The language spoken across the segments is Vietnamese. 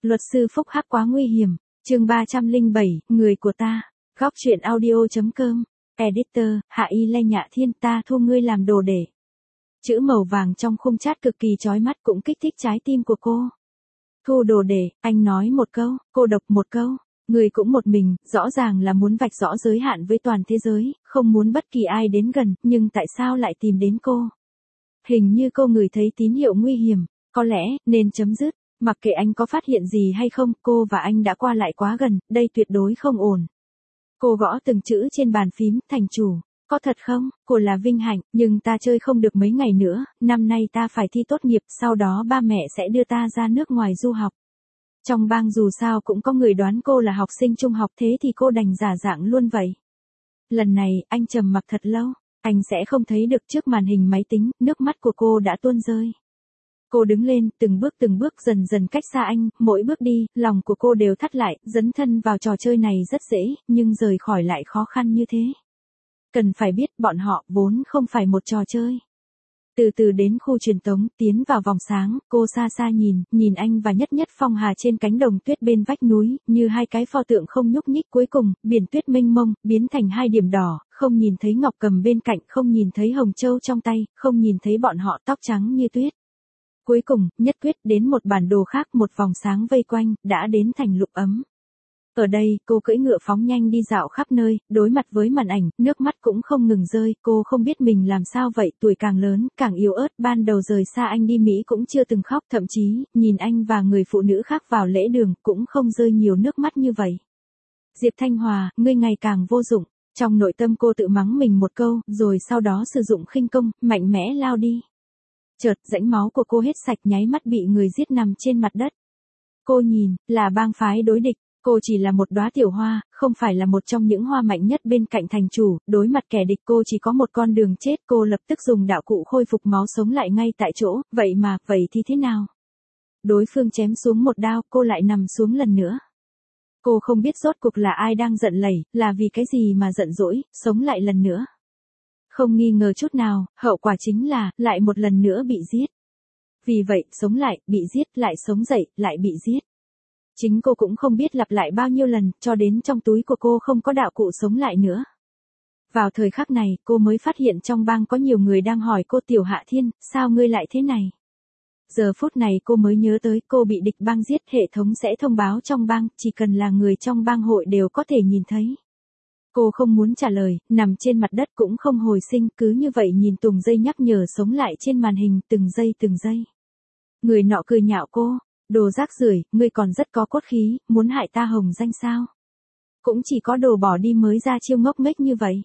Luật sư phúc hắc quá nguy hiểm. Chương 307, người của ta. Góc truyện audio.com. Editor, Hạ Y Lê Nhạ Thiên, ta thu ngươi làm đồ để. Chữ màu vàng trong khung chat cực kỳ chói mắt cũng kích thích trái tim của cô. Thu đồ để, anh nói một câu, cô độc một câu. Người cũng một mình, rõ ràng là muốn vạch rõ giới hạn với toàn thế giới, không muốn bất kỳ ai đến gần, nhưng tại sao lại tìm đến cô? Hình như cô ngửi thấy tín hiệu nguy hiểm, có lẽ nên chấm dứt. Mặc kệ anh có phát hiện gì hay không, cô và anh đã qua lại quá gần, đây tuyệt đối không ổn. Cô gõ từng chữ trên bàn phím, thành chủ. Có thật không? Cô là vinh hạnh, nhưng ta chơi không được mấy ngày nữa, năm nay ta phải thi tốt nghiệp, sau đó ba mẹ sẽ đưa ta ra nước ngoài du học. Trong bang dù sao cũng có người đoán cô là học sinh trung học, thế thì cô đành giả dạng luôn vậy. Lần này, anh trầm mặc thật lâu, anh sẽ không thấy được trước màn hình máy tính, nước mắt của cô đã tuôn rơi. Cô đứng lên, từng bước dần dần cách xa anh, mỗi bước đi, lòng của cô đều thắt lại, dấn thân vào trò chơi này rất dễ, nhưng rời khỏi lại khó khăn như thế. Cần phải biết, bọn họ vốn không phải một trò chơi. Từ từ đến khu truyền tống, tiến vào vòng sáng, cô xa xa nhìn anh và Nhất Nhất Phong Hà trên cánh đồng tuyết bên vách núi, như hai cái pho tượng không nhúc nhích. Cuối cùng, biển tuyết mênh mông, biến thành hai điểm đỏ, không nhìn thấy Ngọc Cầm bên cạnh, không nhìn thấy Hồng Châu trong tay, không nhìn thấy bọn họ tóc trắng như tuyết. Cuối cùng, nhất quyết đến một bản đồ khác, một vòng sáng vây quanh, đã đến thành Lục Ấm. Ở đây, cô cưỡi ngựa phóng nhanh đi dạo khắp nơi, đối mặt với màn ảnh, nước mắt cũng không ngừng rơi, cô không biết mình làm sao vậy, tuổi càng lớn, càng yếu ớt, ban đầu rời xa anh đi Mỹ cũng chưa từng khóc, thậm chí, nhìn anh và người phụ nữ khác vào lễ đường, cũng không rơi nhiều nước mắt như vậy. Diệp Thanh Hòa, ngươi ngày càng vô dụng, trong nội tâm cô tự mắng mình một câu, rồi sau đó sử dụng khinh công, mạnh mẽ lao đi. Chợt, rãnh máu của cô hết sạch, nháy mắt bị người giết nằm trên mặt đất. Cô nhìn, là bang phái đối địch. Cô chỉ là một đóa tiểu hoa, không phải là một trong những hoa mạnh nhất bên cạnh thành chủ, đối mặt kẻ địch cô chỉ có một con đường chết. Cô lập tức dùng đạo cụ khôi phục máu sống lại ngay tại chỗ, vậy thì thế nào? Đối phương chém xuống một đao, cô lại nằm xuống lần nữa. Cô không biết rốt cuộc là ai đang giận lẩy, là vì cái gì mà giận dỗi, sống lại lần nữa. Không nghi ngờ chút nào, hậu quả chính là, lại một lần nữa bị giết. Vì vậy, sống lại, bị giết, lại sống dậy, lại bị giết. Chính cô cũng không biết lặp lại bao nhiêu lần, cho đến trong túi của cô không có đạo cụ sống lại nữa. Vào thời khắc này, cô mới phát hiện trong bang có nhiều người đang hỏi cô, Tiểu Hạ Thiên, sao ngươi lại thế này? Giờ phút này cô mới nhớ tới, cô bị địch bang giết, hệ thống sẽ thông báo trong bang, chỉ cần là người trong bang hội đều có thể nhìn thấy. Cô không muốn trả lời, nằm trên mặt đất cũng không hồi sinh, cứ như vậy nhìn từng giây nhắc nhở sống lại trên màn hình, từng giây. Người nọ cười nhạo cô. Đồ rác rưởi, ngươi còn rất có cốt khí, muốn hại ta Hồng Danh sao? Cũng chỉ có đồ bỏ đi mới ra chiêu ngốc nghếch như vậy.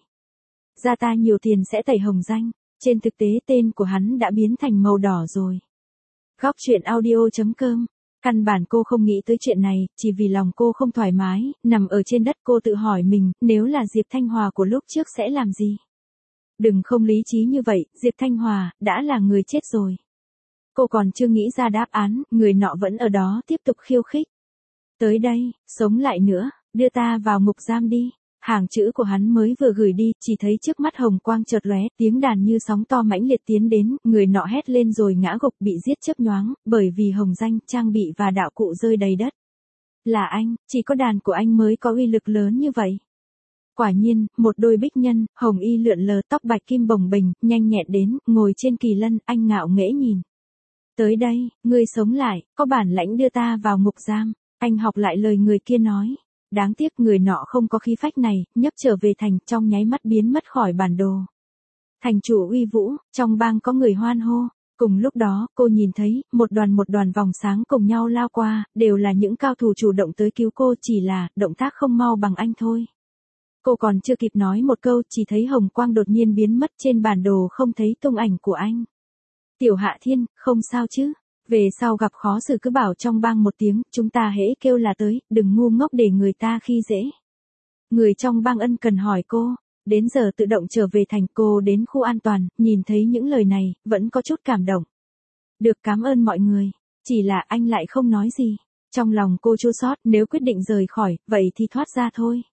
Ra ta nhiều tiền sẽ tẩy Hồng Danh, trên thực tế tên của hắn đã biến thành màu đỏ rồi. Góc truyện audio.com. Căn bản cô không nghĩ tới chuyện này, chỉ vì lòng cô không thoải mái, nằm ở trên đất cô tự hỏi mình, nếu là Diệp Thanh Hòa của lúc trước sẽ làm gì? Đừng không lý trí như vậy, Diệp Thanh Hòa, đã là người chết rồi. Cô còn chưa nghĩ ra đáp án, người nọ vẫn ở đó tiếp tục khiêu khích. Tới đây, sống lại nữa, đưa ta vào ngục giam đi. Hàng chữ của hắn mới vừa gửi đi, chỉ thấy trước mắt hồng quang chợt lóe, tiếng đàn như sóng to mãnh liệt tiến đến, người nọ hét lên rồi ngã gục bị giết chớp nhoáng, bởi vì Hồng Danh, trang bị và đạo cụ rơi đầy đất. Là anh, chỉ có đàn của anh mới có uy lực lớn như vậy. Quả nhiên, một đôi bích nhân, hồng y lượn lờ, tóc bạch kim bồng bềnh, nhanh nhẹn đến, ngồi trên kỳ lân, anh ngạo nghễ nhìn. Tới đây, ngươi sống lại, có bản lãnh đưa ta vào ngục giam. Anh học lại lời người kia nói. Đáng tiếc người nọ không có khí phách này, nhấp trở về thành, trong nháy mắt biến mất khỏi bản đồ. Thành chủ uy vũ, trong bang có người hoan hô. Cùng lúc đó, cô nhìn thấy, một đoàn vòng sáng cùng nhau lao qua, đều là những cao thủ chủ động tới cứu cô, chỉ là, động tác không mau bằng anh thôi. Cô còn chưa kịp nói một câu, chỉ thấy hồng quang đột nhiên biến mất trên bản đồ, không thấy tung ảnh của anh. Tiểu Hạ Thiên, không sao chứ? Về sau gặp khó xử cứ bảo trong bang một tiếng, chúng ta hễ kêu là tới, đừng ngu ngốc để người ta khi dễ. Người trong bang ân cần hỏi cô, đến giờ tự động trở về thành. Cô đến khu an toàn, nhìn thấy những lời này, vẫn có chút cảm động. Được, cảm ơn mọi người, chỉ là anh lại không nói gì. Trong lòng cô chua xót, nếu quyết định rời khỏi, vậy thì thoát ra thôi.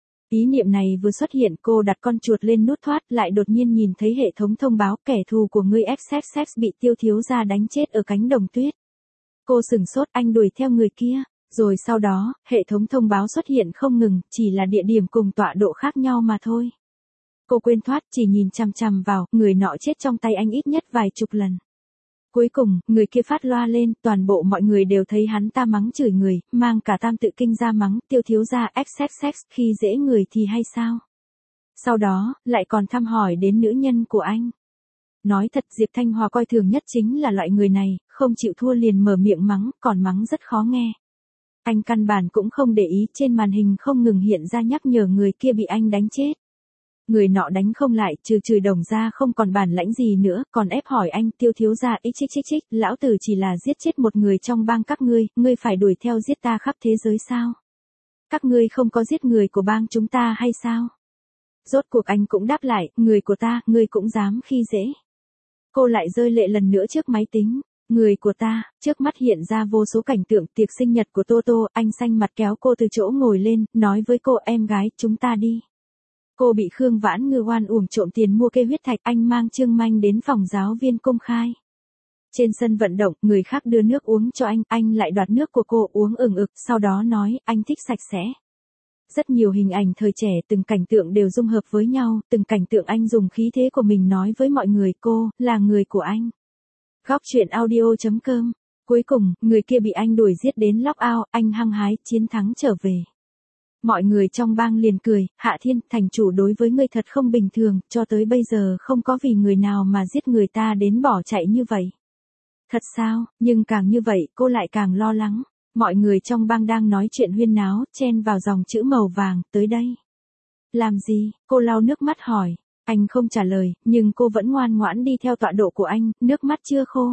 Ý niệm này vừa xuất hiện, cô đặt con chuột lên nút thoát, lại đột nhiên nhìn thấy hệ thống thông báo kẻ thù của ngươi XXX bị Tiêu thiếu gia đánh chết ở cánh đồng tuyết. Cô sửng sốt, anh đuổi theo người kia, Rồi sau đó, hệ thống thông báo xuất hiện không ngừng, chỉ là địa điểm cùng tọa độ khác nhau mà thôi. Cô quên thoát, chỉ nhìn chằm chằm vào, người nọ chết trong tay anh ít nhất vài chục lần. Cuối cùng, người kia phát loa lên, toàn bộ mọi người đều thấy hắn ta mắng chửi người, mang cả Tam Tự Kinh ra mắng, Tiêu thiếu gia xxx, khi dễ người thì hay sao? Sau đó, lại còn thăm hỏi đến nữ nhân của anh. Nói thật Diệp Thanh Hòa coi thường nhất chính là loại người này, không chịu thua liền mở miệng mắng, còn mắng rất khó nghe. Anh căn bản cũng không để ý, trên màn hình không ngừng hiện ra nhắc nhở người kia bị anh đánh chết. Người nọ đánh không lại, trừ chửi đồng ra không còn bản lãnh gì nữa, còn ép hỏi anh, Tiêu thiếu gia xxx, lão tử chỉ là giết chết một người trong bang các ngươi phải đuổi theo giết ta khắp thế giới sao? Các ngươi không có giết người của bang chúng ta hay sao? Rốt cuộc anh cũng đáp lại, người của ta, ngươi cũng dám khi dễ. Cô lại rơi lệ lần nữa trước máy tính. Người của ta, trước mắt hiện ra vô số cảnh tượng tiệc sinh nhật của Tô Tô, anh xanh mặt kéo cô từ chỗ ngồi lên, nói với cô em gái, chúng ta đi. Cô bị Khương Vãn Ngư oan uổng trộm tiền mua cây huyết thạch, anh mang Trương Manh đến phòng giáo viên công khai. Trên sân vận động, người khác đưa nước uống cho anh lại đoạt nước của cô uống ừng ực, sau đó nói, anh thích sạch sẽ. Rất nhiều hình ảnh thời trẻ, từng cảnh tượng đều dung hợp với nhau, từng cảnh tượng anh dùng khí thế của mình nói với mọi người, cô, là người của anh. Góc truyện audio.com. Cuối cùng, người kia bị anh đuổi giết đến lock out, anh hăng hái, chiến thắng trở về. Mọi người trong bang liền cười, Hạ Thiên, thành chủ đối với ngươi thật không bình thường, cho tới bây giờ không có vì người nào mà giết người ta đến bỏ chạy như vậy. Thật sao, nhưng càng như vậy, cô lại càng lo lắng. Mọi người trong bang đang nói chuyện huyên náo, chen vào dòng chữ màu vàng, tới đây. Làm gì, cô lau nước mắt hỏi. Anh không trả lời, nhưng cô vẫn ngoan ngoãn đi theo tọa độ của anh, nước mắt chưa khô.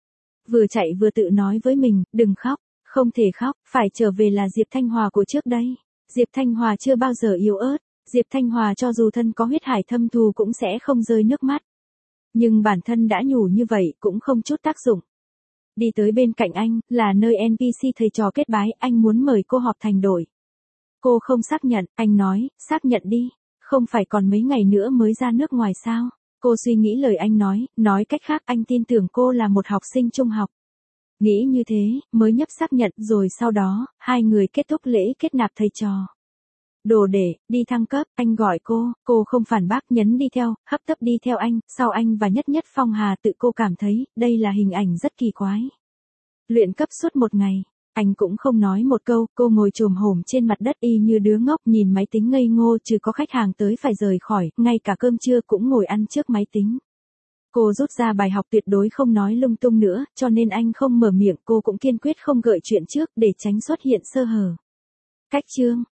Vừa chạy vừa tự nói với mình, đừng khóc, không thể khóc, phải trở về là Diệp Thanh Hòa của trước đây. Diệp Thanh Hòa chưa bao giờ yếu ớt, Diệp Thanh Hòa cho dù thân có huyết hải thâm thù cũng sẽ không rơi nước mắt. Nhưng bản thân đã nhủ như vậy cũng không chút tác dụng. Đi tới bên cạnh anh, là nơi NPC thầy trò kết bái, anh muốn mời cô họp thành đội. Cô không xác nhận, anh nói, xác nhận đi, không phải còn mấy ngày nữa mới ra nước ngoài sao? Cô suy nghĩ lời anh nói cách khác anh tin tưởng cô là một học sinh trung học. Nghĩ như thế, mới nhấp xác nhận rồi sau đó, hai người kết thúc lễ kết nạp thầy trò. Đồ để, đi thăng cấp, anh gọi cô không phản bác nhấn đi theo, hấp tấp đi theo anh, sau anh và Nhất Nhất Phong Hà tự cô cảm thấy, đây là hình ảnh rất kỳ quái. Luyện cấp suốt một ngày, anh cũng không nói một câu, cô ngồi chồm hổm trên mặt đất y như đứa ngốc nhìn máy tính ngây ngô trừ có khách hàng tới phải rời khỏi, ngay cả cơm trưa cũng ngồi ăn trước máy tính. Cô rút ra bài học tuyệt đối không nói lung tung nữa, cho nên anh không mở miệng, cô cũng kiên quyết không gợi chuyện trước để tránh xuất hiện sơ hở. Cách chương